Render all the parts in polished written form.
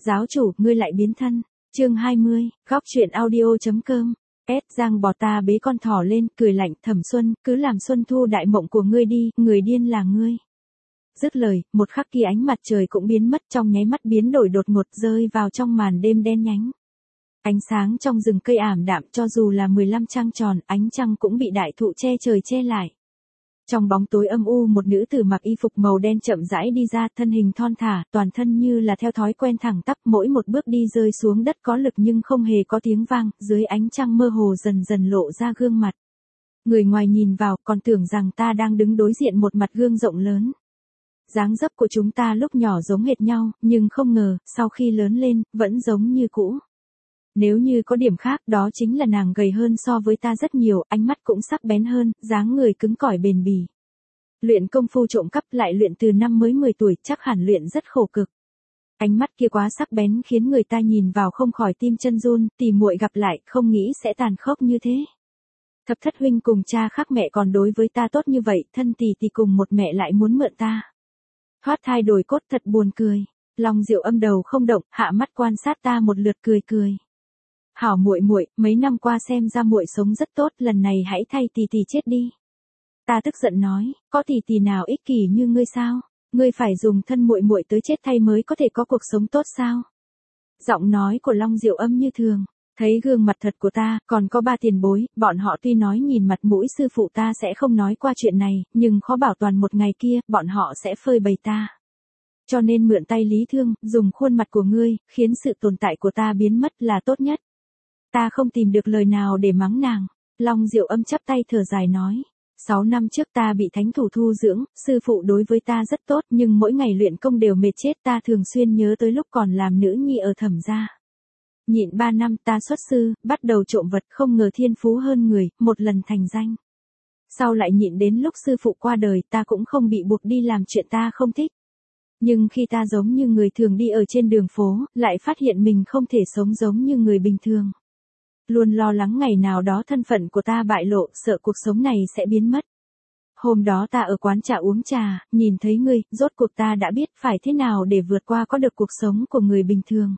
Giáo chủ, ngươi lại biến thân. Chương 20, góc truyện audio.com. Giang bò ta bế con thỏ lên, cười lạnh, Thẩm Xuân, cứ làm Xuân Thu đại mộng của ngươi đi, người điên là ngươi. Dứt lời, một khắc kia ánh mặt trời cũng biến mất, trong nháy mắt biến đổi đột ngột, rơi vào trong màn đêm đen nhánh. Ánh sáng trong rừng cây ảm đạm, cho dù là 15 trăng tròn, ánh trăng cũng bị đại thụ che trời che lại. Trong bóng tối âm u, một nữ tử mặc y phục màu đen chậm rãi đi ra, thân hình thon thả, toàn thân như là theo thói quen thẳng tắp, mỗi một bước đi rơi xuống đất có lực nhưng không hề có tiếng vang, dưới ánh trăng mơ hồ dần dần lộ ra gương mặt. Người ngoài nhìn vào, còn tưởng rằng ta đang đứng đối diện một mặt gương rộng lớn. Dáng dấp của chúng ta lúc nhỏ giống hệt nhau, nhưng không ngờ, sau khi lớn lên, vẫn giống như cũ. Nếu như có điểm khác, đó chính là nàng gầy hơn so với ta rất nhiều, ánh mắt cũng sắc bén hơn, dáng người cứng cỏi bền bỉ. Luyện công phu trộm cắp lại luyện từ năm mới 10 tuổi, chắc hẳn luyện rất khổ cực. Ánh mắt kia quá sắc bén khiến người ta nhìn vào không khỏi tim chân run, tỉ muội gặp lại, không nghĩ sẽ tàn khốc như thế. Thập thất huynh cùng cha khác mẹ còn đối với ta tốt như vậy, thân tỷ tỷ cùng một mẹ lại muốn mượn ta. Thoát thai đổi cốt thật buồn cười. Long Diệu Âm đầu không động, hạ mắt quan sát ta một lượt cười cười. Hảo muội muội, mấy năm qua xem ra muội sống rất tốt, lần này hãy thay tỷ tỷ chết đi. Ta tức giận nói, có tỷ tỷ nào ích kỷ như ngươi sao? Ngươi phải dùng thân muội muội tới chết thay mới có thể có cuộc sống tốt sao? Giọng nói của Long Diệu Âm như thường, thấy gương mặt thật của ta, còn có ba tiền bối, bọn họ tuy nói nhìn mặt mũi sư phụ ta sẽ không nói qua chuyện này, nhưng khó bảo toàn một ngày kia, bọn họ sẽ phơi bày ta. Cho nên mượn tay Lý Thương, dùng khuôn mặt của ngươi, khiến sự tồn tại của ta biến mất là tốt nhất. Ta không tìm được lời nào để mắng nàng. Long Diệu Âm chắp tay thở dài nói. 6 năm trước ta bị thánh thủ thu dưỡng, sư phụ đối với ta rất tốt, nhưng mỗi ngày luyện công đều mệt chết, ta thường xuyên nhớ tới lúc còn làm nữ nhi ở Thẩm gia. Nhịn 3 năm ta xuất sư, bắt đầu trộm vật, không ngờ thiên phú hơn người, một lần thành danh. Sau lại nhịn đến lúc sư phụ qua đời, ta cũng không bị buộc đi làm chuyện ta không thích. Nhưng khi ta giống như người thường đi ở trên đường phố, lại phát hiện mình không thể sống giống như người bình thường. Luôn lo lắng ngày nào đó thân phận của ta bại lộ, sợ cuộc sống này sẽ biến mất. Hôm đó ta ở quán trà uống trà, nhìn thấy ngươi, rốt cuộc ta đã biết phải thế nào để vượt qua có được cuộc sống của người bình thường.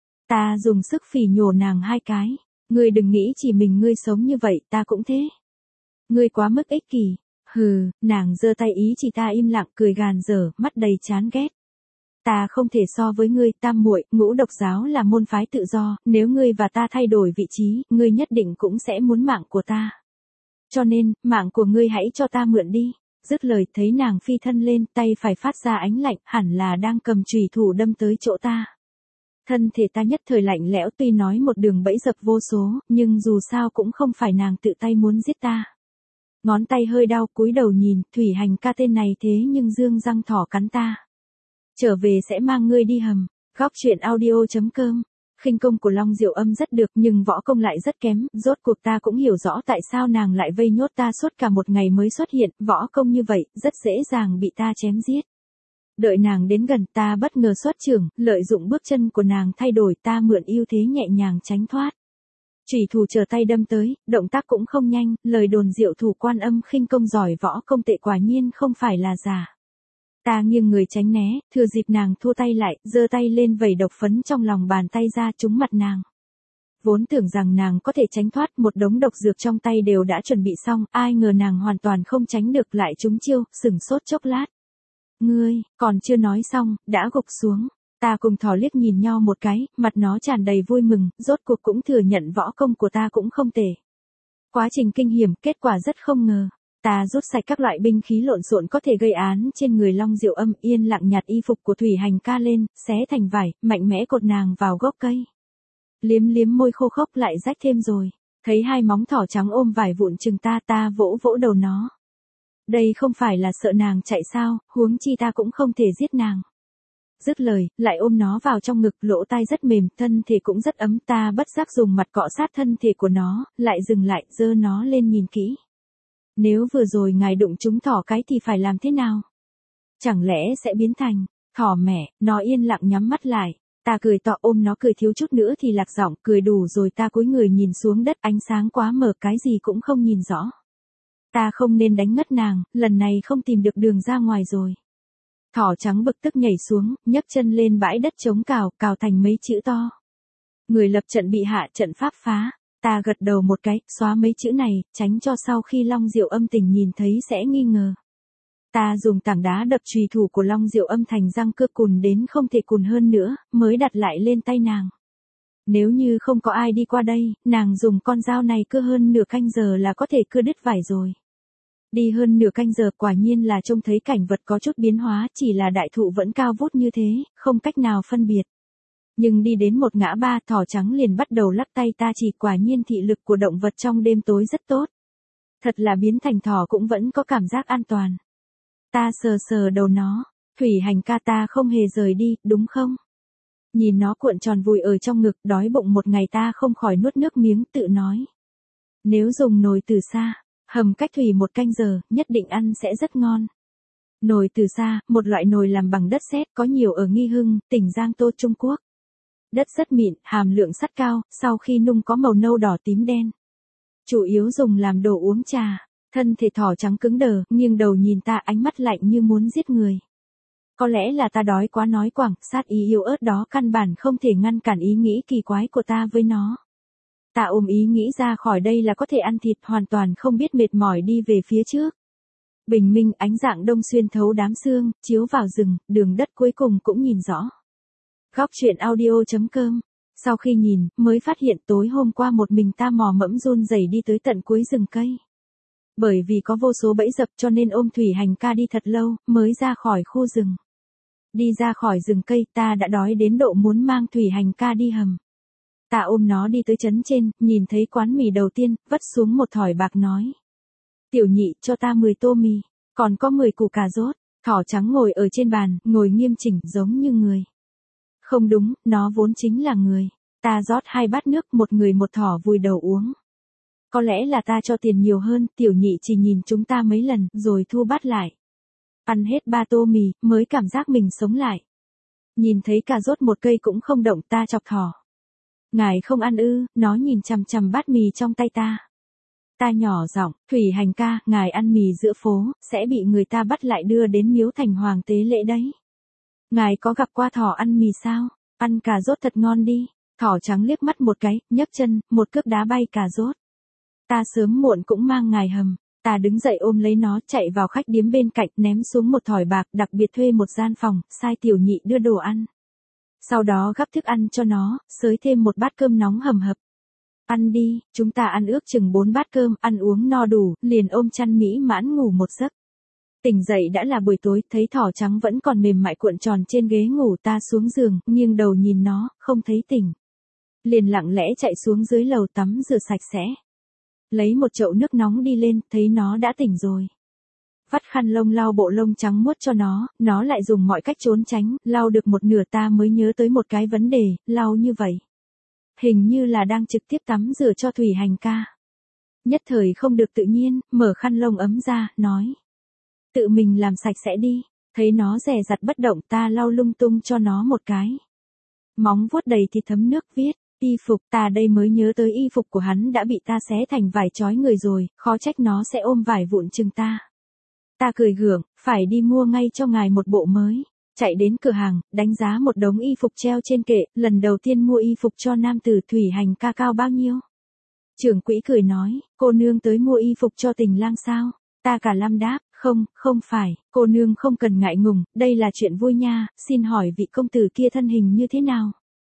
Ta dùng sức phỉ nhổ nàng 2 cái. Ngươi đừng nghĩ chỉ mình ngươi sống như vậy, ta cũng thế. Ngươi quá mức ích kỷ. Hừ, nàng giơ tay ý chỉ ta im lặng, cười gàn dở, mắt đầy chán ghét. Ta không thể so với ngươi, tam muội, Ngũ Độc giáo là môn phái tự do, nếu ngươi và ta thay đổi vị trí, ngươi nhất định cũng sẽ muốn mạng của ta. Cho nên, mạng của ngươi hãy cho ta mượn đi. Dứt lời, thấy nàng phi thân lên, tay phải phát ra ánh lạnh, hẳn là đang cầm chùy thủ đâm tới chỗ ta. Thân thể ta nhất thời lạnh lẽo, tuy nói một đường bẫy dập vô số, nhưng dù sao cũng không phải nàng tự tay muốn giết ta. Ngón tay hơi đau, cúi đầu nhìn, Thủy Hành ca tên này thế nhưng dương răng thỏ cắn ta. Trở về sẽ mang ngươi đi hầm. Góc truyện audio.com. Khinh công của Long Diệu Âm rất được, nhưng võ công lại rất kém, rốt cuộc ta cũng hiểu rõ tại sao nàng lại vây nhốt ta suốt cả một ngày mới xuất hiện, võ công như vậy, rất dễ dàng bị ta chém giết. Đợi nàng đến gần, ta bất ngờ xuất chưởng, lợi dụng bước chân của nàng thay đổi, ta mượn ưu thế nhẹ nhàng tránh thoát. Chủy thủ chờ tay đâm tới, động tác cũng không nhanh, lời đồn Diệu thủ Quan Âm khinh công giỏi võ công tệ quả nhiên không phải là giả. Ta nghiêng người tránh né, thừa dịp nàng thua tay lại, giơ tay lên vẩy độc phấn trong lòng bàn tay ra trúng mặt nàng. Vốn tưởng rằng nàng có thể tránh thoát, một đống độc dược trong tay đều đã chuẩn bị xong, ai ngờ nàng hoàn toàn không tránh được, lại trúng chiêu, sửng sốt chốc lát. Ngươi, còn chưa nói xong, đã gục xuống. Ta cùng thỏ liếc nhìn nhau một cái, mặt nó tràn đầy vui mừng, rốt cuộc cũng thừa nhận võ công của ta cũng không tệ. Quá trình kinh hiểm, kết quả rất không ngờ. Ta rút sạch các loại binh khí lộn xộn có thể gây án trên người Long Diệu Âm, yên lặng nhặt y phục của Thủy Hành ca lên, xé thành vải, mạnh mẽ cột nàng vào gốc cây. Liếm liếm môi khô khốc lại rách thêm rồi. Thấy 2 móng thỏ trắng ôm vải vụn chừng ta vỗ vỗ đầu nó. Đây không phải là sợ nàng chạy sao, huống chi ta cũng không thể giết nàng. Dứt lời, lại ôm nó vào trong ngực, lỗ tai rất mềm, thân thể cũng rất ấm, ta bất giác dùng mặt cọ sát thân thể của nó, lại dừng lại, giơ nó lên nhìn kỹ. Nếu vừa rồi ngài đụng trúng thỏ cái thì phải làm thế nào? Chẳng lẽ sẽ biến thành thỏ mẹ? Nó yên lặng nhắm mắt lại. Ta cười to, ôm nó cười thiếu chút nữa thì lạc giọng, cười đủ rồi, ta cúi người nhìn xuống đất, ánh sáng quá mờ, cái gì cũng không nhìn rõ. Ta không nên đánh ngất nàng, lần này không tìm được đường ra ngoài rồi. Thỏ trắng bực tức nhảy xuống, nhấc chân lên bãi đất trống cào thành mấy chữ to. Người lập trận bị hạ, trận pháp phá. Ta gật đầu một cái, xóa mấy chữ này, tránh cho sau khi Long Diệu Âm tình nhìn thấy sẽ nghi ngờ. Ta dùng tảng đá đập chùy thủ của Long Diệu Âm thành răng cưa cùn đến không thể cùn hơn nữa, mới đặt lại lên tay nàng. Nếu như không có ai đi qua đây, nàng dùng con dao này cưa hơn nửa canh giờ là có thể cưa đứt vải rồi. Đi hơn nửa canh giờ quả nhiên là trông thấy cảnh vật có chút biến hóa, chỉ là đại thụ vẫn cao vút như thế, không cách nào phân biệt. Nhưng đi đến một ngã ba, thỏ trắng liền bắt đầu lắc tay, ta chỉ quả nhiên thị lực của động vật trong đêm tối rất tốt. Thật là biến thành thỏ cũng vẫn có cảm giác an toàn. Ta sờ sờ đầu nó, Thủy Hành ca, ta không hề rời đi, đúng không? Nhìn nó cuộn tròn vùi ở trong ngực, đói bụng một ngày ta không khỏi nuốt nước miếng, tự nói. Nếu dùng nồi từ xa, hầm cách thủy 1 canh giờ, nhất định ăn sẽ rất ngon. Nồi từ xa, một loại nồi làm bằng đất sét, có nhiều ở Nghi Hưng, tỉnh Giang Tô, Trung Quốc. Đất rất mịn, hàm lượng sắt cao, sau khi nung có màu nâu đỏ tím đen. Chủ yếu dùng làm đồ uống trà. Thân thể thỏ trắng cứng đờ, nghiêng đầu nhìn ta, ánh mắt lạnh như muốn giết người. Có lẽ là ta đói quá nói quảng, sát ý yếu ớt đó căn bản không thể ngăn cản ý nghĩ kỳ quái của ta với nó. Ta ôm ý nghĩ ra khỏi đây là có thể ăn thịt, hoàn toàn không biết mệt mỏi đi về phía trước. Bình minh, ánh dạng đông xuyên thấu đám sương, chiếu vào rừng, đường đất cuối cùng cũng nhìn rõ. Góc truyện audio.com. Sau khi nhìn, mới phát hiện tối hôm qua một mình ta mò mẫm run rẩy đi tới tận cuối rừng cây. Bởi vì có vô số bẫy dập cho nên ôm Thủy Hành ca đi thật lâu, mới ra khỏi khu rừng. Đi ra khỏi rừng cây, ta đã đói đến độ muốn mang Thủy Hành ca đi hầm. Ta ôm nó đi tới trấn trên, nhìn thấy quán mì đầu tiên, vất xuống một thỏi bạc nói. Tiểu nhị, cho ta 10 tô mì, còn có 10 củ cà rốt. Thỏ trắng ngồi ở trên bàn, ngồi nghiêm chỉnh giống như người. Không đúng, nó vốn chính là người. Ta rót 2 bát nước, một người một thỏ vùi đầu uống. Có lẽ là ta cho tiền nhiều hơn, tiểu nhị chỉ nhìn chúng ta mấy lần, rồi thu bát lại. Ăn hết 3 tô mì, mới cảm giác mình sống lại. Nhìn thấy cà rốt một cây cũng không động, ta chọc thỏ. Ngài không ăn ư? Nó nhìn chằm chằm bát mì trong tay ta. Ta nhỏ giọng, Thủy Hành ca, ngài ăn mì giữa phố, sẽ bị người ta bắt lại đưa đến miếu thành hoàng tế lễ đấy. Ngài có gặp qua thỏ ăn mì sao? Ăn cà rốt thật ngon đi. Thỏ trắng liếc mắt một cái, nhấc chân, một cước đá bay cà rốt. Ta sớm muộn cũng mang ngài hầm. Ta đứng dậy ôm lấy nó, chạy vào khách điếm bên cạnh, ném xuống một thỏi bạc, đặc biệt thuê một gian phòng, sai tiểu nhị đưa đồ ăn. Sau đó gắp thức ăn cho nó, xới thêm một bát cơm nóng hầm hập. Ăn đi, chúng ta ăn ước chừng 4 bát cơm, ăn uống no đủ, liền ôm chăn mỹ mãn ngủ một giấc. Tỉnh dậy đã là buổi tối, thấy thỏ trắng vẫn còn mềm mại cuộn tròn trên ghế ngủ, ta xuống giường, nghiêng đầu nhìn nó, không thấy tỉnh. Liền lặng lẽ chạy xuống dưới lầu tắm rửa sạch sẽ. Lấy một chậu nước nóng đi lên, thấy nó đã tỉnh rồi. Vắt khăn lông lau bộ lông trắng muốt cho nó lại dùng mọi cách trốn tránh, lau được một nửa ta mới nhớ tới một cái vấn đề, lau như vậy. Hình như là đang trực tiếp tắm rửa cho Thủy Hành ca. Nhất thời không được tự nhiên, mở khăn lông ấm ra, nói. Tự mình làm sạch sẽ đi, thấy nó dè dặt bất động ta lau lung tung cho nó một cái. Móng vuốt đầy thịt thấm nước viết. Y phục, ta đây mới nhớ tới y phục của hắn đã bị ta xé thành vải trói người rồi, khó trách nó sẽ ôm vải vụn chừng ta. Ta cười gượng, phải đi mua ngay cho ngài một bộ mới. Chạy đến cửa hàng, đánh giá một đống y phục treo trên kệ, lần đầu tiên mua y phục cho nam tử. Thủy Hành ca cao bao nhiêu? Trưởng quỹ cười nói, cô nương tới mua y phục cho tình lang sao? Ta cả lâm đáp, không phải, cô nương không cần ngại ngùng, đây là chuyện vui nha, xin hỏi vị công tử kia thân hình như thế nào?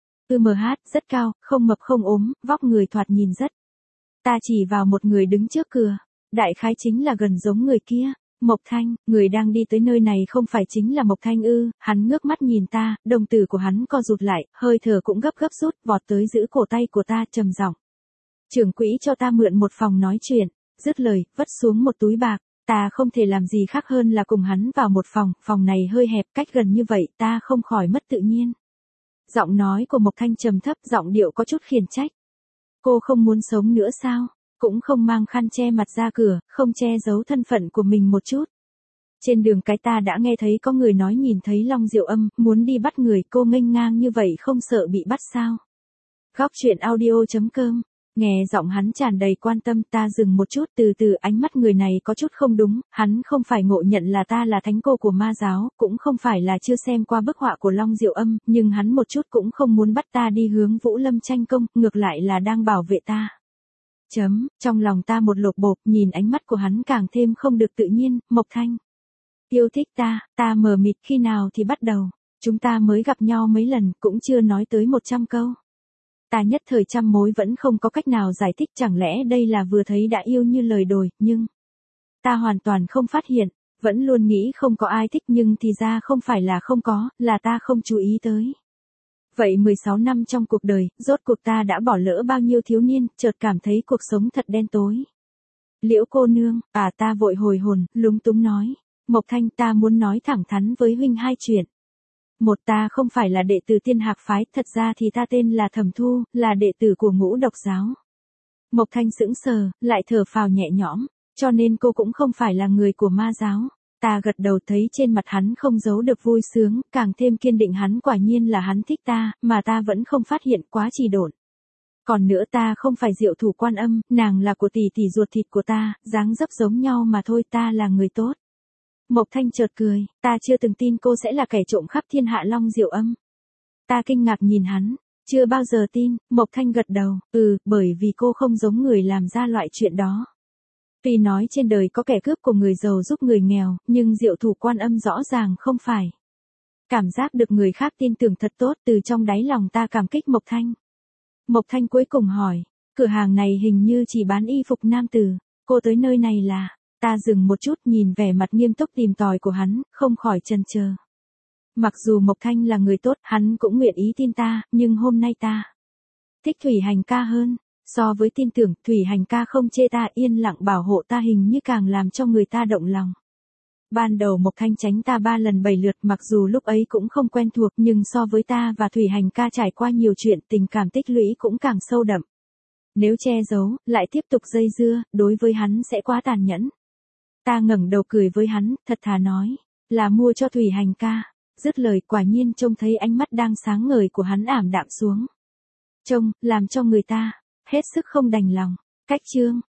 Rất cao, không mập không ốm, vóc người thoạt nhìn rất. Ta chỉ vào một người đứng trước cửa, đại khái chính là gần giống người kia. Mộc Thanh, người đang đi tới nơi này không phải chính là Mộc Thanh ư? Hắn ngước mắt nhìn ta, đồng tử của hắn co rụt lại, hơi thở cũng gấp rút, vọt tới giữ cổ tay của ta, trầm giọng. Trưởng quỹ cho ta mượn một phòng nói chuyện. Dứt lời, vất xuống một túi bạc. Ta không thể làm gì khác hơn là cùng hắn vào một phòng này hơi hẹp, cách gần như vậy, ta không khỏi mất tự nhiên. Giọng nói của Mộc Thanh trầm thấp, giọng điệu có chút khiển trách. Cô không muốn sống nữa sao? Cũng không mang khăn che mặt ra cửa, không che giấu thân phận của mình một chút. Trên đường cái ta đã nghe thấy có người nói nhìn thấy Long Diệu Âm, muốn đi bắt người, cô nghênh ngang như vậy không sợ bị bắt sao? Góc truyện audio.com Nghe giọng hắn tràn đầy quan tâm, ta dừng một chút, từ từ, ánh mắt người này có chút không đúng, hắn không phải ngộ nhận là ta là thánh cô của ma giáo, cũng không phải là chưa xem qua bức họa của Long Diệu Âm, nhưng hắn một chút cũng không muốn bắt ta đi hướng Vũ Lâm tranh công, ngược lại là đang bảo vệ ta. Trong lòng ta một lột bột, nhìn ánh mắt của hắn càng thêm không được tự nhiên. Mộc Thanh yêu thích ta mờ mịt, khi nào thì bắt đầu, chúng ta mới gặp nhau mấy lần, cũng chưa nói tới 100 câu. Ta nhất thời trăm mối vẫn không có cách nào giải thích, chẳng lẽ đây là vừa thấy đã yêu như lời đồn, nhưng ta hoàn toàn không phát hiện, vẫn luôn nghĩ không có ai thích nhưng thì ra không phải là không có, là ta không chú ý tới. Vậy 16 năm trong cuộc đời, rốt cuộc ta đã bỏ lỡ bao nhiêu thiếu niên, chợt cảm thấy cuộc sống thật đen tối. Liễu cô nương, ta vội hồi hồn, lúng túng nói. Mộc Thanh, ta muốn nói thẳng thắn với huynh hai chuyện. Một, ta không phải là đệ tử Tiên Hạc phái, thật ra thì ta tên là Thẩm Thu, là đệ tử của Ngũ Độc giáo. Mộc Thanh sững sờ, lại thở phào nhẹ nhõm, cho nên cô cũng không phải là người của ma giáo. Ta gật đầu, thấy trên mặt hắn không giấu được vui sướng, càng thêm kiên định hắn quả nhiên là hắn thích ta, mà ta vẫn không phát hiện, quá trì độn. Còn nữa, ta không phải Diệu Thủ Quan Âm, nàng là của tỷ tỷ ruột thịt của ta, dáng dấp giống nhau mà thôi, ta là người tốt. Mộc Thanh chợt cười, ta chưa từng tin cô sẽ là kẻ trộm khắp thiên hạ Long Diệu Âm. Ta kinh ngạc nhìn hắn, chưa bao giờ tin. Mộc Thanh gật đầu, bởi vì cô không giống người làm ra loại chuyện đó. Tuy nói trên đời có kẻ cướp của người giàu giúp người nghèo, nhưng Diệu Thủ Quan Âm rõ ràng không phải. Cảm giác được người khác tin tưởng thật tốt, từ trong đáy lòng ta cảm kích Mộc Thanh. Mộc Thanh cuối cùng hỏi, cửa hàng này hình như chỉ bán y phục nam tử, cô tới nơi này là... Ta dừng một chút, nhìn vẻ mặt nghiêm túc tìm tòi của hắn, không khỏi chần chờ. Mặc dù Mộc Thanh là người tốt, hắn cũng nguyện ý tin ta, nhưng hôm nay ta thích Thủy Hành ca hơn. So với tin tưởng, Thủy Hành ca không chê ta, yên lặng bảo hộ ta, hình như càng làm cho người ta động lòng. Ban đầu Mộc Thanh tránh ta 3 lần 7 lượt, mặc dù lúc ấy cũng không quen thuộc, nhưng so với ta và Thủy Hành ca trải qua nhiều chuyện, tình cảm tích lũy cũng càng sâu đậm. Nếu che giấu, lại tiếp tục dây dưa, đối với hắn sẽ quá tàn nhẫn. Ta ngẩng đầu cười với hắn, thật thà nói, là mua cho Thủy Hành ca. Dứt lời, quả nhiên trông thấy ánh mắt đang sáng ngời của hắn ảm đạm xuống. Trông, làm cho người ta hết sức không đành lòng. Cách chương